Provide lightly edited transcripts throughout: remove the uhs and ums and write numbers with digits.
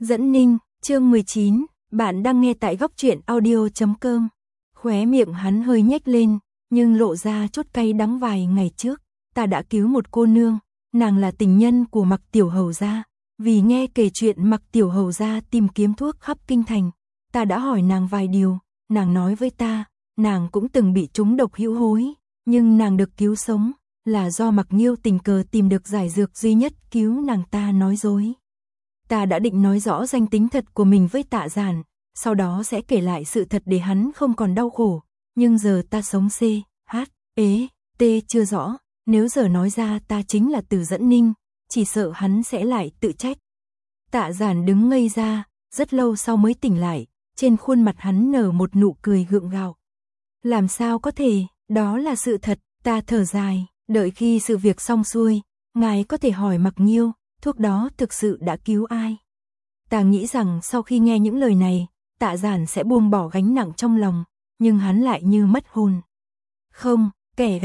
Dẫn Ninh, chương 19, bạn đang nghe tại góc truyện audio.com. Khóe miệng hắn hơi nhếch lên, nhưng lộ ra chút cay đắng. Vài ngày trước, ta đã cứu một cô nương, nàng là tình nhân của Mặc Tiểu Hầu gia. Vì nghe kể chuyện Mặc Tiểu Hầu gia tìm kiếm thuốc khắp kinh thành, ta đã hỏi nàng vài điều, nàng nói với ta, nàng cũng từng bị trúng độc hữu hối, nhưng nàng được cứu sống, là do Mặc Nghiêu tình cờ tìm được giải dược duy nhất cứu nàng. Ta nói dối. Ta đã định nói rõ danh tính thật của mình với Tạ Giản, sau đó sẽ kể lại sự thật để hắn không còn đau khổ, nhưng giờ ta sống CHT chưa rõ, nếu giờ nói ra ta chính là Từ Dẫn Ninh, chỉ sợ hắn sẽ lại tự trách. Tạ Giản đứng ngây ra, rất lâu sau mới tỉnh lại, trên khuôn mặt hắn nở một nụ cười gượng gạo. Làm sao có thể, đó là sự thật. Ta thở dài, đợi khi sự việc xong xuôi, ngài có thể hỏi Mặc Nghiêu, thuốc đó thực sự đã cứu ai. Ta nghĩ rằng sau khi nghe những lời này, Tạ Giản sẽ buông bỏ gánh nặng trong lòng, nhưng hắn lại như mất hồn. Không, kẻ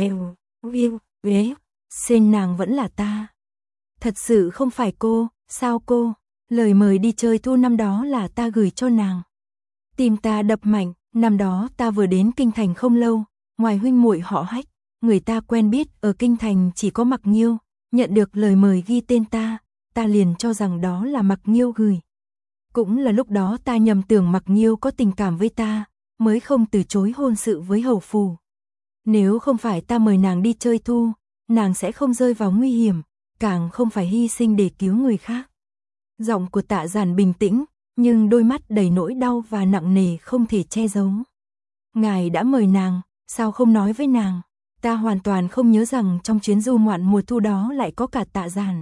xin nàng vẫn là ta. Thật sự không phải cô, sao cô? Lời mời đi chơi thu năm đó là ta gửi cho nàng. Tim ta đập mạnh, năm đó ta vừa đến kinh thành không lâu, ngoài huynh muội họ Hách, người ta quen biết ở kinh thành chỉ có Mặc Nghiêu, nhận được lời mời ghi tên ta liền cho rằng đó là Mặc Nghiêu gửi. Cũng là lúc đó ta nhầm tưởng Mặc Nghiêu có tình cảm với ta, mới không từ chối hôn sự với hầu phủ. Nếu không phải ta mời nàng đi chơi thu, nàng sẽ không rơi vào nguy hiểm, càng không phải hy sinh để cứu người khác. Giọng của Tạ Giản bình tĩnh, nhưng đôi mắt đầy nỗi đau và nặng nề không thể che giấu. Ngài đã mời nàng, sao không nói với nàng? Ta hoàn toàn không nhớ rằng trong chuyến du ngoạn mùa thu đó lại có cả Tạ Giản.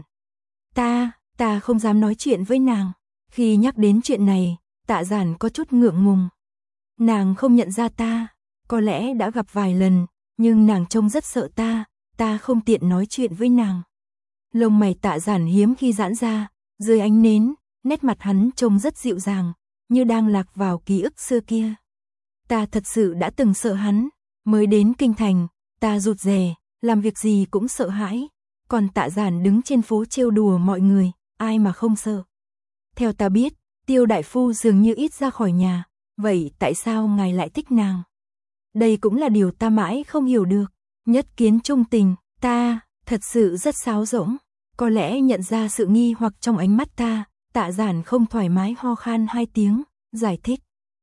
Ta không dám nói chuyện với nàng. Khi nhắc đến chuyện này, Tạ Giản có chút ngượng ngùng. Nàng không nhận ra ta, có lẽ đã gặp vài lần, nhưng nàng trông rất sợ ta không tiện nói chuyện với nàng. Lông mày Tạ Giản hiếm khi giãn ra, dưới ánh nến, nét mặt hắn trông rất dịu dàng, như đang lạc vào ký ức xưa kia. Ta thật sự đã từng sợ hắn, mới đến kinh thành, ta rụt rè, làm việc gì cũng sợ hãi, còn Tạ Giản đứng trên phố trêu đùa mọi người, ai mà không sợ. Theo ta biết, Tiêu đại phu dường như ít ra khỏi nhà, vậy tại sao ngài lại thích nàng? Đây cũng là điều ta mãi không hiểu được. Nhất kiến trung tình, ta thật sự rất sáo rỗng. Có lẽ nhận ra sự nghi hoặc trong ánh mắt ta, Tạ Giản không thoải mái ho khan 2 tiếng, giải thích.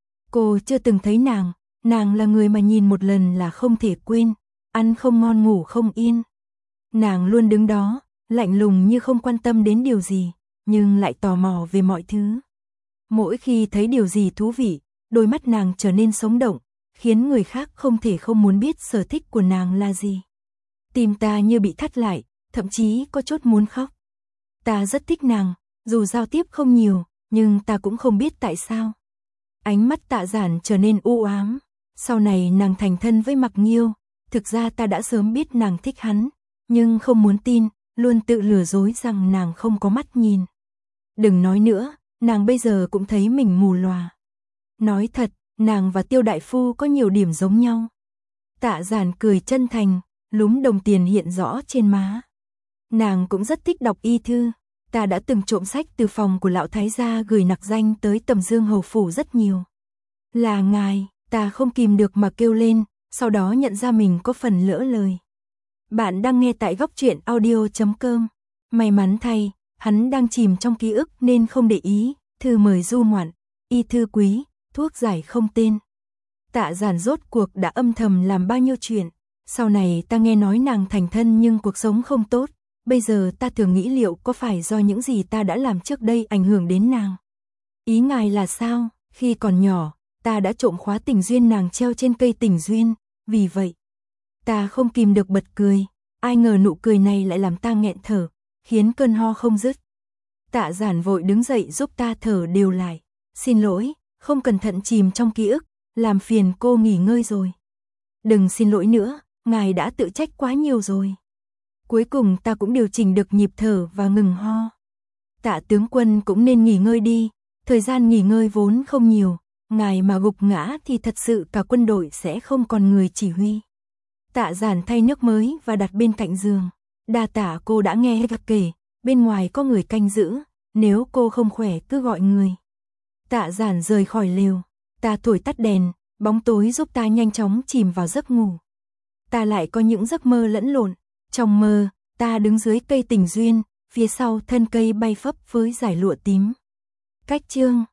Cô chưa từng thấy nàng là người mà nhìn một lần là không thể quên, ăn không ngon ngủ không yên. Nàng luôn đứng đó, lạnh lùng như không quan tâm đến điều gì, nhưng lại tò mò về mọi thứ. Mỗi khi thấy điều gì thú vị, đôi mắt nàng trở nên sống động, khiến người khác không thể không muốn biết sở thích của nàng là gì. Tim ta như bị thắt lại, thậm chí có chút muốn khóc. Ta rất thích nàng, dù giao tiếp không nhiều, nhưng ta cũng không biết tại sao. Ánh mắt Tạ Giản trở nên u ám. Sau này nàng thành thân với Mặc Nghiêu, thực ra ta đã sớm biết nàng thích hắn, nhưng không muốn tin, luôn tự lừa dối rằng nàng không có mắt nhìn. Đừng nói nữa, nàng bây giờ cũng thấy mình mù lòa. Nói thật, nàng và Tiêu đại phu có nhiều điểm giống nhau. Tạ Giản cười chân thành, lúm đồng tiền hiện rõ trên má. Nàng cũng rất thích đọc y thư, ta đã từng trộm sách từ phòng của lão thái gia gửi nặc danh tới Tầm Dương hầu phủ rất nhiều. Là ngài, ta không kìm được mà kêu lên, sau đó nhận ra mình có phần lỡ lời. Bạn đang nghe tại góc truyện audio.com. May mắn thay, hắn đang chìm trong ký ức nên không để ý. Thư mời du ngoạn, y thư quý, thuốc giải không tên. Tạ Giản rốt cuộc đã âm thầm làm bao nhiêu chuyện. Sau này ta nghe nói nàng thành thân nhưng cuộc sống không tốt. Bây giờ ta thường nghĩ liệu có phải do những gì ta đã làm trước đây ảnh hưởng đến nàng. Ý ngài là sao? Khi còn nhỏ, ta đã trộm khóa tình duyên nàng treo trên cây tình duyên. Vì vậy, ta không kìm được bật cười. Ai ngờ nụ cười này lại làm ta nghẹn thở, khiến cơn ho không dứt. Tạ Giản vội đứng dậy giúp ta thở đều lại. Xin lỗi, không cẩn thận chìm trong ký ức, làm phiền cô nghỉ ngơi rồi. Đừng xin lỗi nữa, ngài đã tự trách quá nhiều rồi. Cuối cùng ta cũng điều chỉnh được nhịp thở và ngừng ho. Tạ tướng quân cũng nên nghỉ ngơi đi, thời gian nghỉ ngơi vốn không nhiều, ngài mà gục ngã thì thật sự cả quân đội sẽ không còn người chỉ huy. Tạ Giản thay nước mới và đặt bên cạnh giường. Đa tạ cô đã nghe gặp kể, bên ngoài có người canh giữ, nếu cô không khỏe cứ gọi người. Tạ Giản rời khỏi lều, ta thổi tắt đèn, bóng tối giúp ta nhanh chóng chìm vào giấc ngủ. Ta lại có những giấc mơ lẫn lộn, trong mơ, ta đứng dưới cây tình duyên, phía sau thân cây bay phấp với dải lụa tím. Cách chương